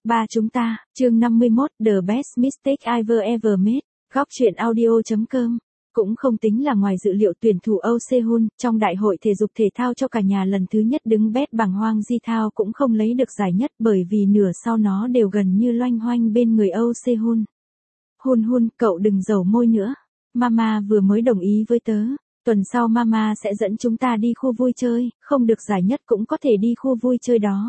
Ba chúng ta, chương 51, The Best Mistake I've Ever Made, góc truyện audio.com. Cũng không tính là ngoài dự liệu tuyển thủ Âu Sehun, trong đại hội thể dục thể thao cho cả nhà lần thứ nhất đứng bét bằng Hwang Ji-thao cũng không lấy được giải nhất bởi vì nửa sau nó đều gần như loanh hoanh bên người Âu Sehun. Hun Hun, cậu đừng dầu môi nữa. Mama vừa mới đồng ý với tớ. Tuần sau Mama sẽ dẫn chúng ta đi khu vui chơi, không được giải nhất cũng có thể đi khu vui chơi đó.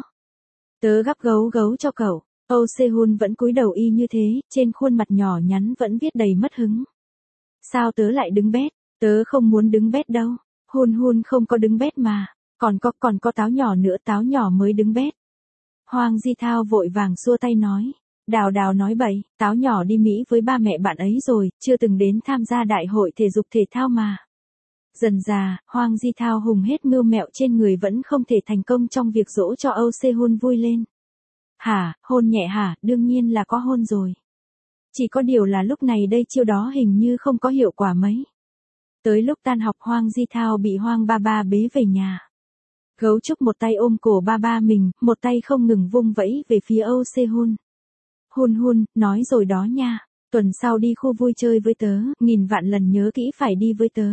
Tớ gắp gấu gấu cho cậu. Âu Sehun vẫn cúi đầu y như thế, trên khuôn mặt nhỏ nhắn vẫn viết đầy mất hứng. Sao tớ lại đứng bét? Tớ không muốn đứng bét đâu. Hun Hun không có đứng bét mà. Còn có táo nhỏ nữa, táo nhỏ mới đứng bét. Hwang Ji-thao vội vàng xua tay nói. Đào Đào nói bậy, táo nhỏ đi Mỹ với ba mẹ bạn ấy rồi, chưa từng đến tham gia đại hội thể dục thể thao mà. Dần dà, Hwang Ji-thao hùng hết mưu mẹo trên người vẫn không thể thành công trong việc dỗ cho Âu Sehun vui lên. Hả, hôn nhẹ hả, đương nhiên là có hôn rồi. Chỉ có điều là lúc này đây chiêu đó hình như không có hiệu quả mấy. Tới lúc tan học Hwang Ji-thao bị Hwang ba ba bế về nhà. Gấu trúc một tay ôm cổ ba ba mình, một tay không ngừng vung vẫy về phía Âu Sehun. Hun Hun, nói rồi đó nha, tuần sau đi khu vui chơi với tớ, nghìn vạn lần nhớ kỹ phải đi với tớ.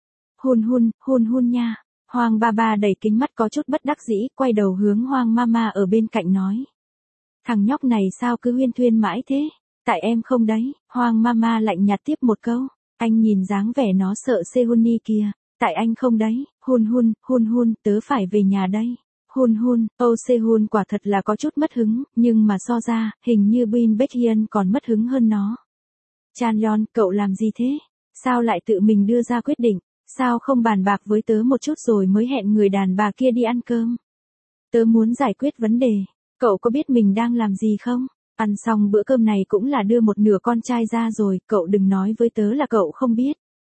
Hun Hun nha. Hwang ba ba đẩy kính mắt có chút bất đắc dĩ, quay đầu hướng Hwang mama ở bên cạnh nói. Thằng nhóc này sao cứ huyên thuyên mãi thế? Tại em không đấy, Hwang mama lạnh nhạt tiếp một câu. Anh nhìn dáng vẻ nó sợ Sehuni kìa. Tại anh không đấy, Hun Hun, tớ phải về nhà đây. Hun, Âu Sehun quả thật là có chút mất hứng, nhưng mà so ra, hình như Bin Baekhyun còn mất hứng hơn nó. Chanyeon, cậu làm gì thế? Sao lại tự mình đưa ra quyết định? Sao không bàn bạc với tớ một chút rồi mới hẹn người đàn bà kia đi ăn cơm? Tớ muốn giải quyết vấn đề. Cậu có biết mình đang làm gì không? Ăn xong bữa cơm này cũng là đưa một nửa con trai ra rồi, cậu đừng nói với tớ là cậu không biết.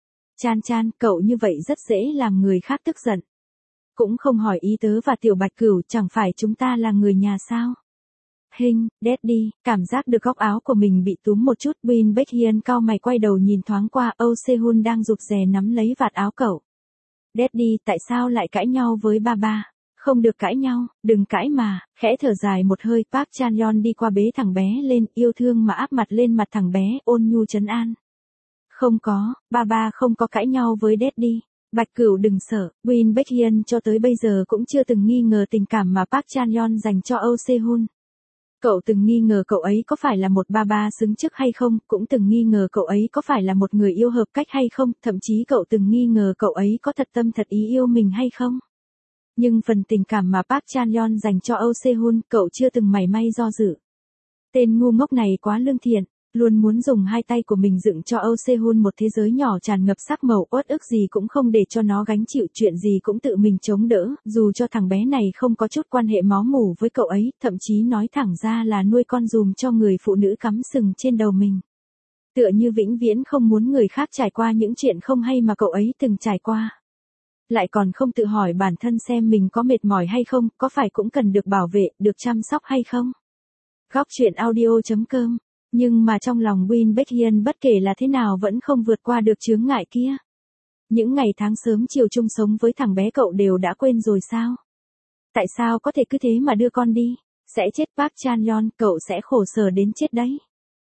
Chan, cậu như vậy rất dễ làm người khác tức giận. Cũng không hỏi ý tớ và Tiểu Bạch Cửu, chẳng phải chúng ta là người nhà sao? Hinh, Daddy, cảm giác được góc áo của mình bị túm một chút, Bin Baekhyun cau mày quay đầu nhìn thoáng qua, Âu Sehun đang rụt rè nắm lấy vạt áo cậu. Daddy, tại sao lại cãi nhau với ba ba? Không được cãi nhau, đừng cãi mà, khẽ thở dài một hơi, Park Chan-yeon đi qua bế thằng bé lên, yêu thương mà áp mặt lên mặt thằng bé, ôn nhu trấn an. Không có, ba không có cãi nhau với Daddy. Bạch Cửu đừng sợ, Bin Baekhyun cho tới bây giờ cũng chưa từng nghi ngờ tình cảm mà Park Chan-yeon dành cho Âu Sehun. Cậu từng nghi ngờ cậu ấy có phải là một ba xứng chức hay không, cũng từng nghi ngờ cậu ấy có phải là một người yêu hợp cách hay không, thậm chí cậu từng nghi ngờ cậu ấy có thật tâm thật ý yêu mình hay không. Nhưng phần tình cảm mà Park Chan-yeon dành cho Âu Sehun, cậu chưa từng mảy may do dự. Tên ngu ngốc này quá lương thiện, luôn muốn dùng hai tay của mình dựng cho Âu Sehun một thế giới nhỏ tràn ngập sắc màu, uất ức gì cũng không để cho nó gánh chịu, chuyện gì cũng tự mình chống đỡ, dù cho thằng bé này không có chút quan hệ máu mủ với cậu ấy, thậm chí nói thẳng ra là nuôi con dùm cho người phụ nữ cắm sừng trên đầu mình. Tựa như vĩnh viễn không muốn người khác trải qua những chuyện không hay mà cậu ấy từng trải qua. Lại còn không tự hỏi bản thân xem mình có mệt mỏi hay không, có phải cũng cần được bảo vệ, được chăm sóc hay không. Góc truyện audio.com. Nhưng mà trong lòng Bin Baekhyun bất kể là thế nào vẫn không vượt qua được chướng ngại kia. Những ngày tháng sớm chiều chung sống với thằng bé cậu đều đã quên rồi sao? Tại sao có thể cứ thế mà đưa con đi? Sẽ chết Park Chan-yeon, cậu sẽ khổ sở đến chết đấy.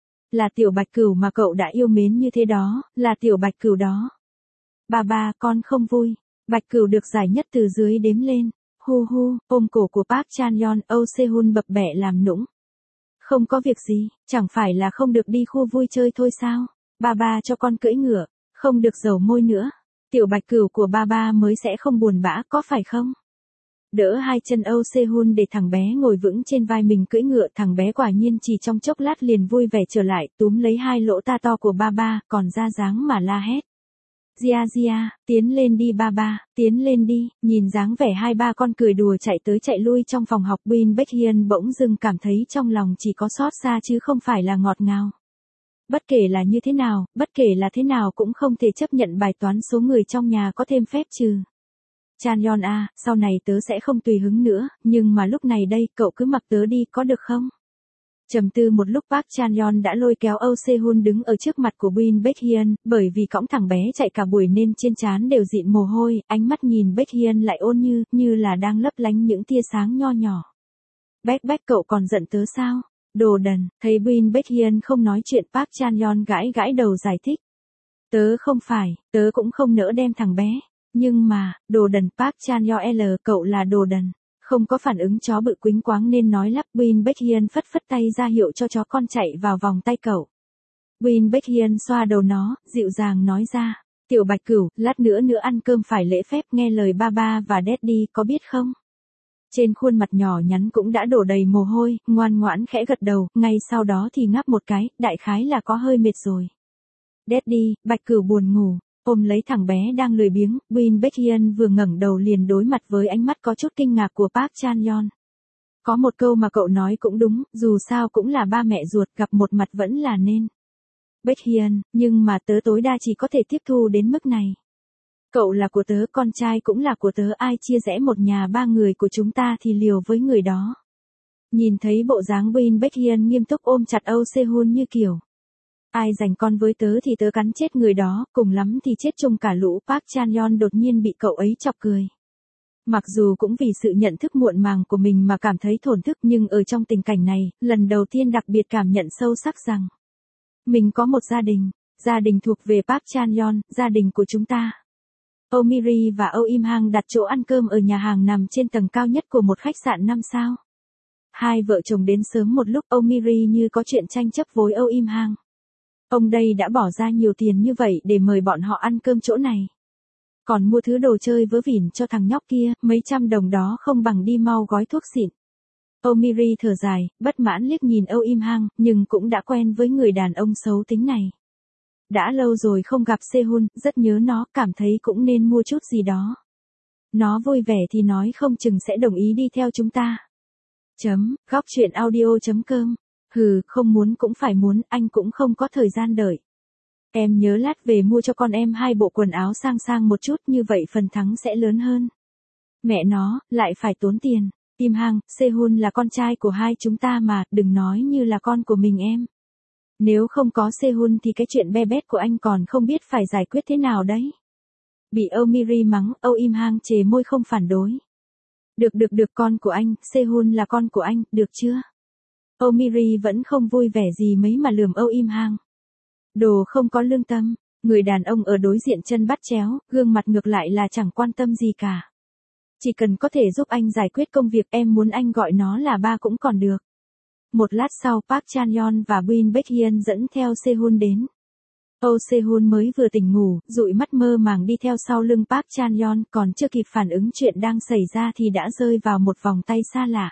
Là Tiểu Bạch Cửu mà cậu đã yêu mến như thế đó, là Tiểu Bạch Cửu đó. Ba, con không vui. Bạch Cửu được giải nhất từ dưới đếm lên. Ôm cổ của Park Chan-yeon, Âu Sehun bập bẹ làm nũng. Không có việc gì, chẳng phải là không được đi khu vui chơi thôi sao? Ba cho con cưỡi ngựa, không được dầu môi nữa. Tiểu Bạch Cửu của ba mới sẽ không buồn bã, có phải không? Đỡ hai chân Âu Sehun để thằng bé ngồi vững trên vai mình cưỡi ngựa, thằng bé quả nhiên chỉ trong chốc lát liền vui vẻ trở lại, túm lấy hai lỗ ta to của ba, còn ra dáng mà la hét. Gia, tiến lên đi ba, tiến lên đi, nhìn dáng vẻ hai ba con cười đùa chạy tới chạy lui trong phòng học, Bin Baekhyun bỗng dưng cảm thấy trong lòng chỉ có xót xa chứ không phải là ngọt ngào. Bất kể là như thế nào, bất kể là thế nào cũng không thể chấp nhận bài toán số người trong nhà có thêm phép trừ. Chanyeon à, sau này tớ sẽ không tùy hứng nữa, nhưng mà lúc này đây, cậu cứ mặc tớ đi, có được không? Trầm tư một lúc Park Chan-yeon đã lôi kéo Âu Sehun đứng ở trước mặt của Bin Baekhyun, bởi vì cõng thằng bé chạy cả buổi nên trên trán đều dịn mồ hôi, ánh mắt nhìn Baekhyun lại ôn như là đang lấp lánh những tia sáng nho nhỏ. Bách cậu còn giận tớ sao? Đồ đần, thấy Bin Baekhyun không nói chuyện Park Chan-yeon gãi gãi đầu giải thích. Tớ không phải, tớ cũng không nỡ đem thằng bé. Nhưng mà, đồ đần Park Chan-yeon cậu là đồ đần. Không có phản ứng chó bự quính quáng nên nói lắp. Bin Baekhyun phất phất tay ra hiệu cho chó con chạy vào vòng tay cậu. Bin Baekhyun xoa đầu nó, dịu dàng nói ra. Tiểu Bạch Cửu, lát nữa ăn cơm phải lễ phép nghe lời Baba và Daddy có biết không? Trên khuôn mặt nhỏ nhắn cũng đã đổ đầy mồ hôi, ngoan ngoãn khẽ gật đầu, ngay sau đó thì ngáp một cái, đại khái là có hơi mệt rồi. Daddy, Bạch Cửu buồn ngủ, ôm lấy thằng bé đang lười biếng, Bin Baekhyun vừa ngẩng đầu liền đối mặt với ánh mắt có chút kinh ngạc của Park Chan-yeon. Có một câu mà cậu nói cũng đúng, dù sao cũng là ba mẹ ruột, gặp một mặt vẫn là nên. Baekhyun, nhưng mà tớ tối đa chỉ có thể tiếp thu đến mức này. Cậu là của tớ, con trai cũng là của tớ, ai chia rẽ một nhà ba người của chúng ta thì liều với người đó. Nhìn thấy bộ dáng Bin Baekhyun nghiêm túc ôm chặt Âu Sehun như kiểu. Ai giành con với tớ thì tớ cắn chết người đó, cùng lắm thì chết chung cả lũ. Park Chan-yeon đột nhiên bị cậu ấy chọc cười. Mặc dù cũng vì sự nhận thức muộn màng của mình mà cảm thấy thổn thức, nhưng ở trong tình cảnh này, lần đầu tiên đặc biệt cảm nhận sâu sắc rằng mình có một gia đình thuộc về Park Chan-yeon, gia đình của chúng ta. Âu Miri và Âu Im Hang đặt chỗ ăn cơm ở nhà hàng nằm trên tầng cao nhất của một khách sạn 5 sao. Hai vợ chồng đến sớm một lúc, Âu Miri như có chuyện tranh chấp với Âu Im Hang. Ông đây đã bỏ ra nhiều tiền như vậy để mời bọn họ ăn cơm chỗ này. Còn mua thứ đồ chơi vớ vẩn cho thằng nhóc kia, mấy trăm đồng đó không bằng đi mau gói thuốc xịn. Âu Miri thở dài, bất mãn liếc nhìn Âu Im Hang, nhưng cũng đã quen với người đàn ông xấu tính này. Đã lâu rồi không gặp Sehun, rất nhớ nó, cảm thấy cũng nên mua chút gì đó. Nó vui vẻ thì nói không chừng sẽ đồng ý đi theo chúng ta. Góc truyện audio.com. Hừ, không muốn cũng phải muốn, anh cũng không có thời gian đợi. Em nhớ lát về mua cho con em 2 bộ quần áo sang sang một chút, như vậy phần thắng sẽ lớn hơn. Mẹ nó, lại phải tốn tiền. Im Hang, Sehun là con trai của hai chúng ta mà, đừng nói như là con của mình em. Nếu không có Sehun thì cái chuyện be bét của anh còn không biết phải giải quyết thế nào đấy. Bị Âu Miri mắng, Âu Im Hang chề môi không phản đối. Được con của anh, Sehun là con của anh, được chưa? Âu Miri vẫn không vui vẻ gì mấy mà lườm Âu Im Hang. Đồ không có lương tâm, người đàn ông ở đối diện chân bắt chéo, gương mặt ngược lại là chẳng quan tâm gì cả. Chỉ cần có thể giúp anh giải quyết công việc, em muốn anh gọi nó là ba cũng còn được. Một lát sau Park Chan-yeon và Bin Baekhyun dẫn theo Sehun đến. Âu Sehun mới vừa tỉnh ngủ, dụi mắt mơ màng đi theo sau lưng Park Chan-yeon, còn chưa kịp phản ứng chuyện đang xảy ra thì đã rơi vào một vòng tay xa lạ.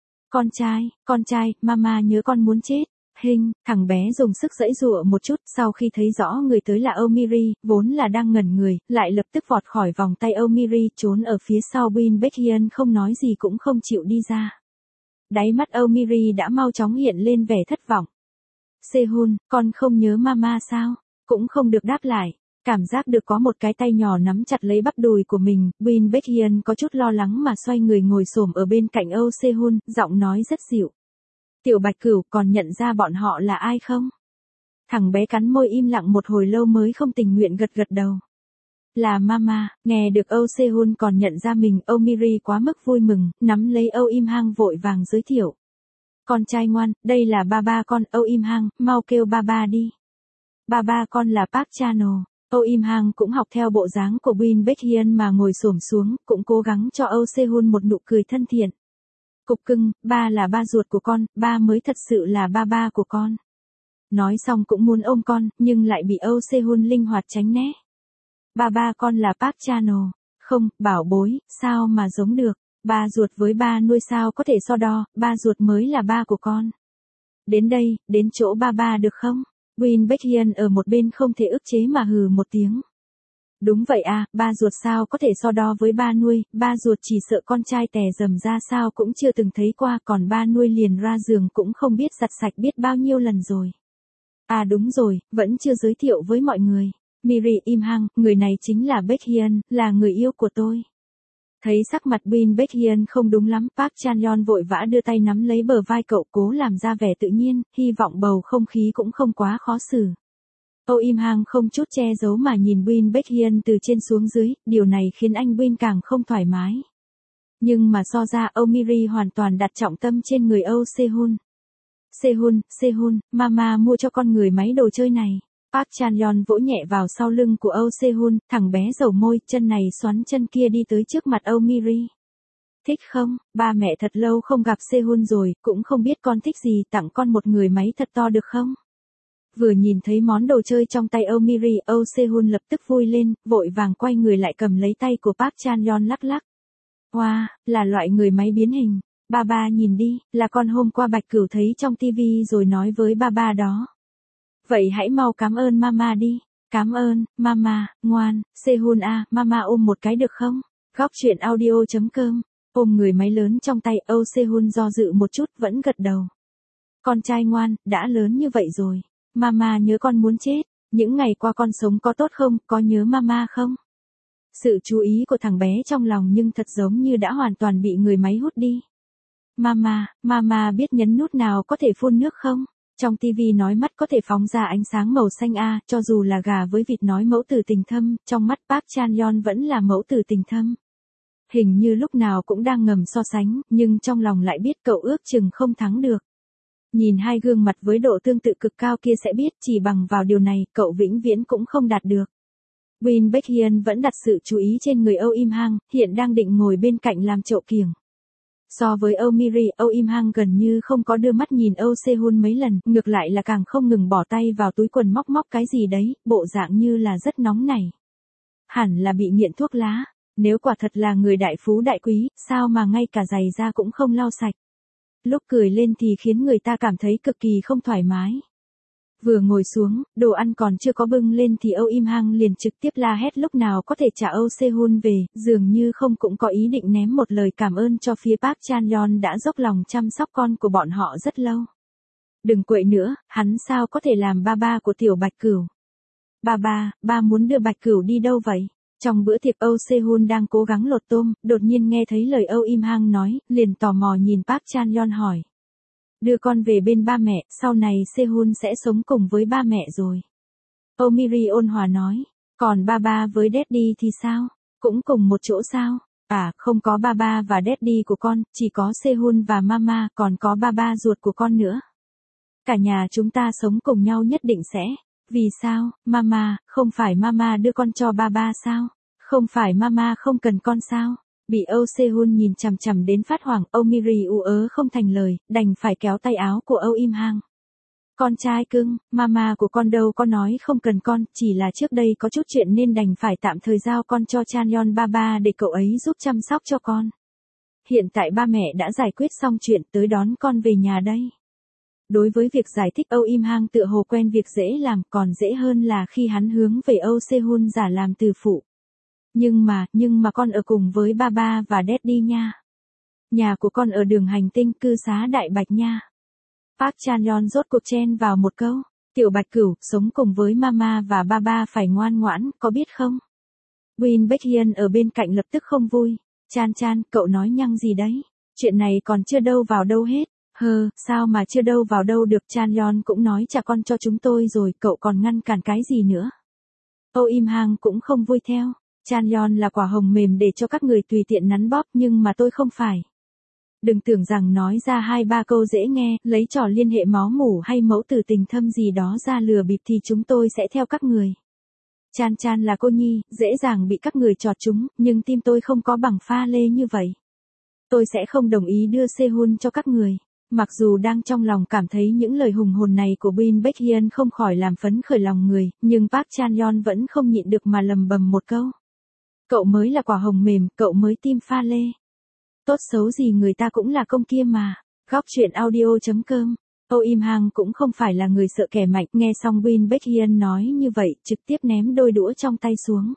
Con trai, mama nhớ con muốn chết. Thằng bé dùng sức giãy giụa một chút, sau khi thấy rõ người tới là Âu Miri, vốn là đang ngẩn người, lại lập tức vọt khỏi vòng tay Âu Miri, trốn ở phía sau Bin Baekhyun, không nói gì cũng không chịu đi ra. Đáy mắt Âu Miri đã mau chóng hiện lên vẻ thất vọng. Sehun, con không nhớ mama sao? Cũng không được đáp lại. Cảm giác được có một cái tay nhỏ nắm chặt lấy bắp đùi của mình, Bin Baekhyun có chút lo lắng mà xoay người ngồi xổm ở bên cạnh Âu Sehun, giọng nói rất dịu. Tiểu Bạch Cửu, còn nhận ra bọn họ là ai không? Thằng bé cắn môi im lặng một hồi lâu mới không tình nguyện gật đầu. Là mama. Nghe được Âu Sehun còn nhận ra mình, Âu Miri quá mức vui mừng, nắm lấy Âu Im Hang vội vàng giới thiệu. Con trai ngoan, đây là ba con, Âu Im Hang, mau kêu ba đi. Ba con là Park Chano. Âu Im Hang cũng học theo bộ dáng của Bin Baekhyun mà ngồi xổm xuống, cũng cố gắng cho Âu Sehun một nụ cười thân thiện. Cục cưng, ba là ba ruột của con, ba mới thật sự là ba của con. Nói xong cũng muốn ôm con, nhưng lại bị Âu Sehun linh hoạt tránh né. Ba con là Park Chano. Không, bảo bối, sao mà giống được, ba ruột với ba nuôi sao có thể so đo, ba ruột mới là ba của con. Đến đây, đến chỗ ba được không? Bin Baekhyun ở một bên không thể ức chế mà hừ một tiếng. Đúng vậy à, ba ruột sao có thể so đo với ba nuôi, ba ruột chỉ sợ con trai tè dầm ra sao cũng chưa từng thấy qua, còn ba nuôi liền ra giường cũng không biết giặt sạch biết bao nhiêu lần rồi. À đúng rồi, vẫn chưa giới thiệu với mọi người. Miri Im Hang, người này chính là Baekhyun, là người yêu của tôi. Thấy sắc mặt Bin Baekhyun không đúng lắm, Park Chan-yeon vội vã đưa tay nắm lấy bờ vai cậu, cố làm ra vẻ tự nhiên, hy vọng bầu không khí cũng không quá khó xử. Âu Im Hang không chút che giấu mà nhìn Bin Baekhyun từ trên xuống dưới, điều này khiến anh Bin càng không thoải mái. Nhưng mà so ra Âu Miri hoàn toàn đặt trọng tâm trên người Âu Sehun. Sehun, mama mua cho con người máy đồ chơi này. Park Chan-yeon vỗ nhẹ vào sau lưng của Âu Sehun, thằng bé dầu môi, chân này xoắn chân kia đi tới trước mặt Âu Miri. Thích không, ba mẹ thật lâu không gặp Sehun rồi, cũng không biết con thích gì, tặng con một người máy thật to được không? Vừa nhìn thấy món đồ chơi trong tay Âu Miri, Âu Sehun lập tức vui lên, vội vàng quay người lại cầm lấy tay của Park Chan-yeon lắc lắc. Wow, là loại người máy biến hình. Ba nhìn đi, là con hôm qua Bạch Cửu thấy trong tivi rồi nói với ba đó. Vậy hãy mau cảm ơn mama đi. Cảm ơn, mama, ngoan, Sehun à, mama ôm một cái được không? Góc truyện audio.com. Ôm người máy lớn trong tay, Âu Sehun do dự một chút vẫn gật đầu. Con trai ngoan, đã lớn như vậy rồi. Mama nhớ con muốn chết. Những ngày qua con sống có tốt không, có nhớ mama không? Sự chú ý của thằng bé trong lòng nhưng thật giống như đã hoàn toàn bị người máy hút đi. Mama biết nhấn nút nào có thể phun nước không? Trong tivi nói mắt có thể phóng ra ánh sáng màu xanh a, cho dù là gà với vịt nói mẫu tử tình thâm, trong mắt Park Chan-yeon vẫn là mẫu tử tình thâm. Hình như lúc nào cũng đang ngầm so sánh, nhưng trong lòng lại biết cậu ước chừng không thắng được. Nhìn hai gương mặt với độ tương tự cực cao kia sẽ biết chỉ bằng vào điều này, cậu vĩnh viễn cũng không đạt được. Win Baekhyun vẫn đặt sự chú ý trên người Âu Im Hang, hiện đang định ngồi bên cạnh làm chậu kiểng. So với Âu Miri, Âu Im Hang gần như không có đưa mắt nhìn Âu Sehun mấy lần, ngược lại là càng không ngừng bỏ tay vào túi quần móc cái gì đấy, bộ dạng như là rất nóng nảy. Hẳn là bị nghiện thuốc lá, nếu quả thật là người đại phú đại quý, sao mà ngay cả giày da cũng không lau sạch. Lúc cười lên thì khiến người ta cảm thấy cực kỳ không thoải mái. Vừa ngồi xuống, đồ ăn còn chưa có bưng lên thì Âu Im Hang liền trực tiếp la hét lúc nào có thể trả Âu Sehun về, dường như không cũng có ý định ném một lời cảm ơn cho phía Park Chan-yeon đã dốc lòng chăm sóc con của bọn họ rất lâu. Đừng quậy nữa, hắn sao có thể làm ba của tiểu Bạch Cửu. Ba muốn đưa Bạch Cửu đi đâu vậy? Trong bữa tiệc Âu Sehun đang cố gắng lột tôm, đột nhiên nghe thấy lời Âu Im Hang nói, liền tò mò nhìn Park Chan-yeon hỏi. Đưa con về bên ba mẹ, sau này Sehun sẽ sống cùng với ba mẹ rồi. Âu Miri ôn hòa nói, còn ba với Daddy thì sao? Cũng cùng một chỗ sao? À, không có ba và Daddy của con, chỉ có Sehun và mama, còn có ba ruột của con nữa. Cả nhà chúng ta sống cùng nhau nhất định sẽ. Vì sao, mama, không phải mama đưa con cho ba sao? Không phải mama không cần con sao? Bị Âu Sehun nhìn chằm chằm đến phát hoảng, Âu Miri ú ớ không thành lời, đành phải kéo tay áo của Âu Im Hang. Con trai cưng, mama của con đâu có nói không cần con, chỉ là trước đây có chút chuyện nên đành phải tạm thời giao con cho Chan-yeon ba để cậu ấy giúp chăm sóc cho con. Hiện tại ba mẹ đã giải quyết xong chuyện, tới đón con về nhà đây. Đối với việc giải thích Âu Im Hang tựa hồ quen việc dễ làm, còn dễ hơn là khi hắn hướng về Âu Sehun giả làm từ phụ. Nhưng mà con ở cùng với ba và Daddy nha. Nhà của con ở đường hành tinh cư xá Đại Bạch nha. Park Chan-yeon rốt cuộc chen vào một câu. Tiểu Bạch Cửu, sống cùng với mama và ba phải ngoan ngoãn, có biết không? Win Baekhyun ở bên cạnh lập tức không vui. Chan, cậu nói nhăng gì đấy? Chuyện này còn chưa đâu vào đâu hết. Sao mà chưa đâu vào đâu được, Chan-yeon cũng nói trả con cho chúng tôi rồi, cậu còn ngăn cản cái gì nữa? Âu Im Hang cũng không vui theo. Chan-yeon là quả hồng mềm để cho các người tùy tiện nắn bóp, nhưng mà tôi không phải. Đừng tưởng rằng nói ra 2-3 câu dễ nghe, lấy trò liên hệ máu mủ hay mẫu tử tình thâm gì đó ra lừa bịp thì chúng tôi sẽ theo các người. Chan là cô nhi, dễ dàng bị các người chọt chúng, nhưng tim tôi không có bằng pha lê như vậy. Tôi sẽ không đồng ý đưa Sehun cho các người. Mặc dù đang trong lòng cảm thấy những lời hùng hồn này của Win Baekhyun không khỏi làm phấn khởi lòng người, nhưng Park Chan-yeon vẫn không nhịn được mà lầm bầm một câu. Cậu mới là quả hồng mềm, cậu mới tim pha lê. Tốt xấu gì người ta cũng là công kia mà. Góc truyện audio.com. Âu Im Hang cũng không phải là người sợ kẻ mạnh, nghe xong Win Baekhyun nói như vậy, trực tiếp ném đôi đũa trong tay xuống.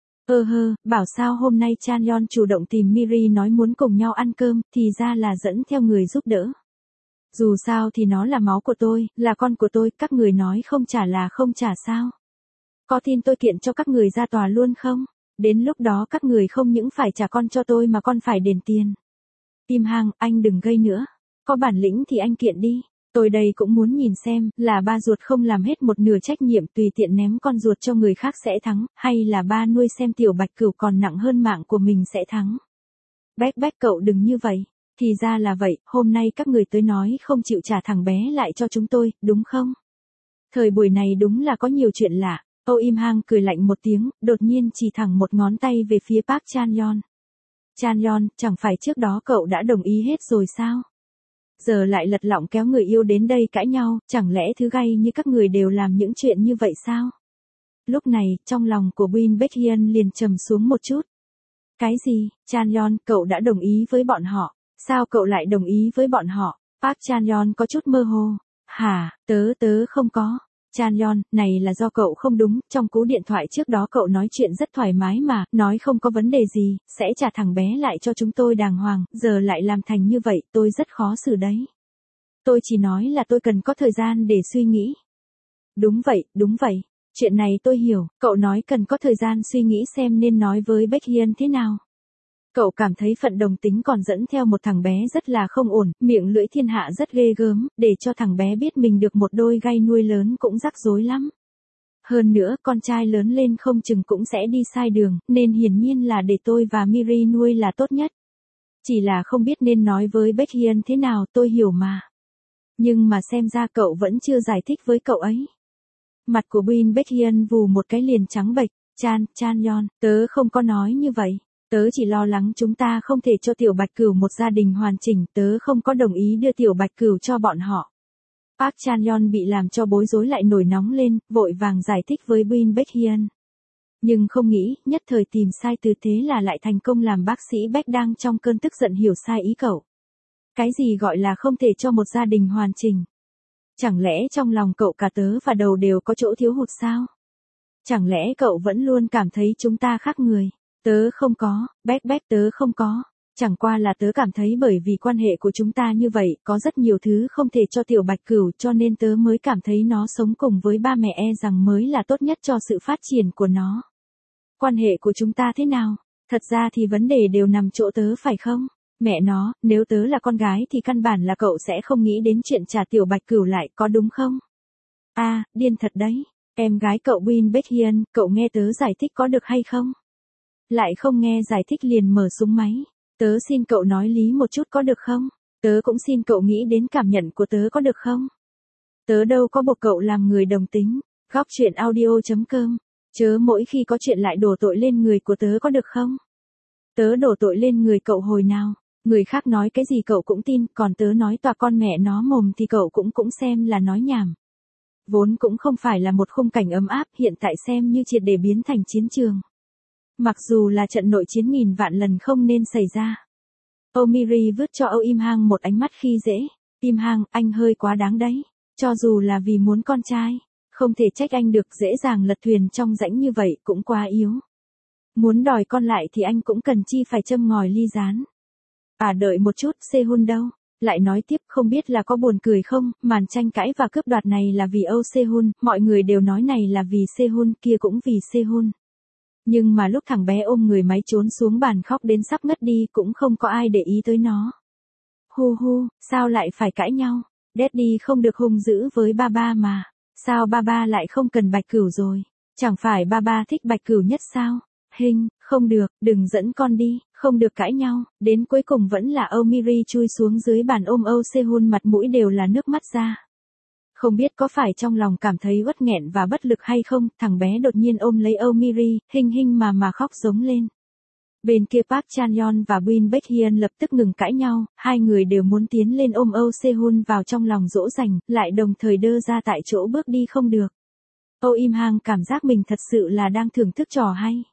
Bảo sao hôm nay Chan-yeon chủ động tìm Miri nói muốn cùng nhau ăn cơm, thì ra là dẫn theo người giúp đỡ. Dù sao thì nó là máu của tôi, là con của tôi, các người nói không trả là không trả sao? Có tin tôi kiện cho các người ra tòa luôn không? Đến lúc đó các người không những phải trả con cho tôi mà còn phải đền tiền. Im Hang, anh đừng gây nữa. Có bản lĩnh thì anh kiện đi. Tôi đây cũng muốn nhìn xem, là ba ruột không làm hết một nửa trách nhiệm tùy tiện ném con ruột cho người khác sẽ thắng, hay là ba nuôi xem tiểu Bạch Cửu còn nặng hơn mạng của mình sẽ thắng. Bách cậu đừng như vậy. Thì ra là vậy, hôm nay các người tới nói không chịu trả thằng bé lại cho chúng tôi, đúng không? Thời buổi này đúng là có nhiều chuyện lạ. Âu Im Hang cười lạnh một tiếng, đột nhiên chỉ thẳng một ngón tay về phía Park Chan Yeon. Chan Yeon, chẳng phải trước đó cậu đã đồng ý hết rồi sao? Giờ lại lật lọng kéo người yêu đến đây cãi nhau, chẳng lẽ thứ gay như các người đều làm những chuyện như vậy sao? Lúc này, trong lòng của Win Baekhyun liền trầm xuống một chút. Cái gì, Chan Yeon, cậu đã đồng ý với bọn họ? Sao cậu lại đồng ý với bọn họ? Park Chan Yeon có chút mơ hồ. Hả, tớ không có. Chan Yeon, này là do cậu không đúng, trong cú điện thoại trước đó cậu nói chuyện rất thoải mái mà, nói không có vấn đề gì, sẽ trả thằng bé lại cho chúng tôi đàng hoàng, giờ lại làm thành như vậy, tôi rất khó xử đấy. Tôi chỉ nói là tôi cần có thời gian để suy nghĩ. Đúng vậy, chuyện này tôi hiểu, cậu nói cần có thời gian suy nghĩ xem nên nói với Baekhyun thế nào. Cậu cảm thấy phận đồng tính còn dẫn theo một thằng bé rất là không ổn, miệng lưỡi thiên hạ rất ghê gớm, để cho thằng bé biết mình được một đôi gai nuôi lớn cũng rắc rối lắm. Hơn nữa, con trai lớn lên không chừng cũng sẽ đi sai đường, nên hiển nhiên là để tôi và Miri nuôi là tốt nhất. Chỉ là không biết nên nói với Baekhyun thế nào, tôi hiểu mà. Nhưng mà xem ra cậu vẫn chưa giải thích với cậu ấy. Mặt của Win Baekhyun vù một cái liền trắng bệch, Chan Yeon, tớ không có nói như vậy. Tớ chỉ lo lắng chúng ta không thể cho Tiểu Bạch Cửu một gia đình hoàn chỉnh, tớ không có đồng ý đưa Tiểu Bạch Cửu cho bọn họ. Park Chan Yeon bị làm cho bối rối lại nổi nóng lên, vội vàng giải thích với Win Baekhyun. Nhưng không nghĩ, nhất thời tìm sai từ thế là lại thành công làm bác sĩ Beck đang trong cơn tức giận hiểu sai ý cậu. Cái gì gọi là không thể cho một gia đình hoàn chỉnh? Chẳng lẽ trong lòng cậu cả tớ và đầu đều có chỗ thiếu hụt sao? Chẳng lẽ cậu vẫn luôn cảm thấy chúng ta khác người? Tớ không có, Beck tớ không có. Chẳng qua là tớ cảm thấy bởi vì quan hệ của chúng ta như vậy, có rất nhiều thứ không thể cho Tiểu Bạch Cửu cho nên tớ mới cảm thấy nó sống cùng với ba mẹ rằng mới là tốt nhất cho sự phát triển của nó. Quan hệ của chúng ta thế nào? Thật ra thì vấn đề đều nằm chỗ tớ phải không? Mẹ nó, nếu tớ là con gái thì căn bản là cậu sẽ không nghĩ đến chuyện trả Tiểu Bạch Cửu lại, có đúng không? Điên thật đấy. Em gái cậu Win Baekhyun, cậu nghe tớ giải thích có được hay không? Lại không nghe giải thích liền mở súng máy. Tớ xin cậu nói lý một chút có được không? Tớ cũng xin cậu nghĩ đến cảm nhận của tớ có được không? Tớ đâu có buộc cậu làm người đồng tính. Góc truyện audio.com. Chớ mỗi khi có chuyện lại đổ tội lên người của tớ có được không? Tớ đổ tội lên người cậu hồi nào? Người khác nói cái gì cậu cũng tin, còn tớ nói tòa con mẹ nó mồm thì cậu cũng xem là nói nhảm. Vốn cũng không phải là một khung cảnh ấm áp, hiện tại xem như triệt để biến thành chiến trường. Mặc dù là trận nội chiến nghìn vạn lần không nên xảy ra. Âu Miri vứt cho Âu Im Hang một ánh mắt khi dễ. Im Hang, anh hơi quá đáng đấy. Cho dù là vì muốn con trai, không thể trách anh được, dễ dàng lật thuyền trong rãnh như vậy cũng quá yếu. Muốn đòi con lại thì anh cũng cần chi phải châm ngòi ly rán. Đợi một chút, Sehun đâu? Lại nói tiếp, không biết là có buồn cười không, màn tranh cãi và cướp đoạt này là vì Âu Sehun, mọi người đều nói này là vì Sehun, kia cũng vì Sehun. Nhưng mà lúc thằng bé ôm người máy trốn xuống bàn khóc đến sắp ngất đi cũng không có ai để ý tới nó. Hu, sao lại phải cãi nhau? Daddy không được hung dữ với ba mà. Sao ba lại không cần Bạch Cửu rồi? Chẳng phải ba thích Bạch Cửu nhất sao? Không được, đừng dẫn con đi, không được cãi nhau. Đến cuối cùng vẫn là Âu Miri chui xuống dưới bàn ôm Âu Sehun, mặt mũi đều là nước mắt ra. Không biết có phải trong lòng cảm thấy uất nghẹn và bất lực hay không, thằng bé đột nhiên ôm lấy Âu Miri, hinh mà khóc giống lên. Bên kia Park Chan Yeon và Win Baekhyun lập tức ngừng cãi nhau, hai người đều muốn tiến lên ôm Âu Sehun vào trong lòng dỗ dành, lại đồng thời đơ ra tại chỗ bước đi không được. Âu Im Hang cảm giác mình thật sự là đang thưởng thức trò hay.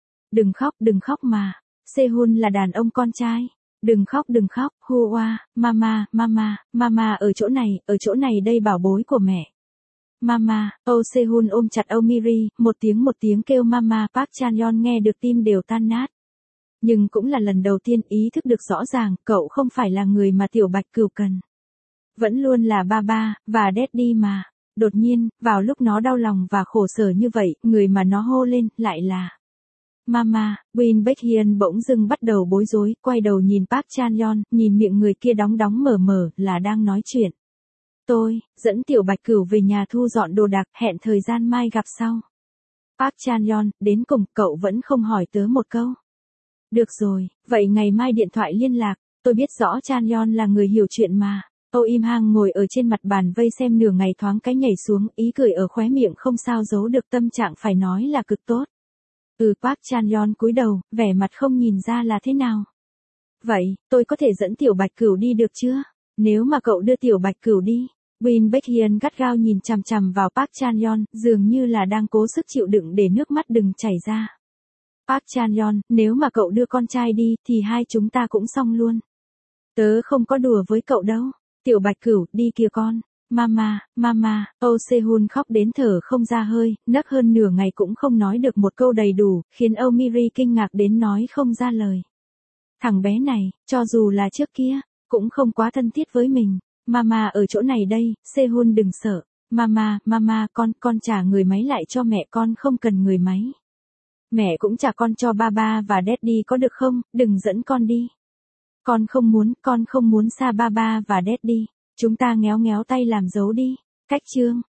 Đừng khóc mà. Sehun là đàn ông con trai. Đừng khóc, Hua, mama, ở chỗ này đây bảo bối của mẹ. Mama, Âu Sehun ôm chặt Âu Miri, một tiếng kêu mama, Park Chan Yeon nghe được tim đều tan nát. Nhưng cũng là lần đầu tiên ý thức được rõ ràng, cậu không phải là người mà Tiểu Bạch Cửu cần. Vẫn luôn là ba và daddy mà. Đột nhiên, vào lúc nó đau lòng và khổ sở như vậy, người mà nó hô lên, lại là Mama. Win Baekhyun bỗng dưng bắt đầu bối rối, quay đầu nhìn Park Chan Yeon, nhìn miệng người kia đóng mở là đang nói chuyện. Tôi, dẫn Tiểu Bạch Cửu về nhà thu dọn đồ đạc, hẹn thời gian mai gặp sau. Park Chan Yeon, đến cùng, cậu vẫn không hỏi tớ một câu. Được rồi, vậy ngày mai điện thoại liên lạc. Tôi biết rõ Chanyeon là người hiểu chuyện mà. Âu Im Hang ngồi ở trên mặt bàn vây xem nửa ngày thoáng cái nhảy xuống, ý cười ở khóe miệng không sao giấu được, tâm trạng phải nói là cực tốt. Park Chanyeon cúi đầu, vẻ mặt không nhìn ra là thế nào. Vậy, tôi có thể dẫn Tiểu Bạch Cửu đi được chưa? Nếu mà cậu đưa Tiểu Bạch Cửu đi. Win Baekhyun gắt gao nhìn chằm chằm vào Park Chanyeon, dường như là đang cố sức chịu đựng để nước mắt đừng chảy ra. Park Chanyeon, nếu mà cậu đưa con trai đi, thì hai chúng ta cũng xong luôn. Tớ không có đùa với cậu đâu. Tiểu Bạch Cửu, đi kìa con. Mama, mama, Oh Sehun khóc đến thở không ra hơi, nấc hơn nửa ngày cũng không nói được một câu đầy đủ, khiến Oh Miri kinh ngạc đến nói không ra lời. Thằng bé này, cho dù là trước kia, cũng không quá thân thiết với mình. Mama ở chỗ này đây, Sehun đừng sợ. Mama, mama, con trả người máy lại cho mẹ, con không cần người máy. Mẹ cũng trả con cho Baba và Daddy có được không, đừng dẫn con đi. Con không muốn xa Baba và Daddy. Chúng ta nhéo nhéo tay làm dấu đi. Cách chương.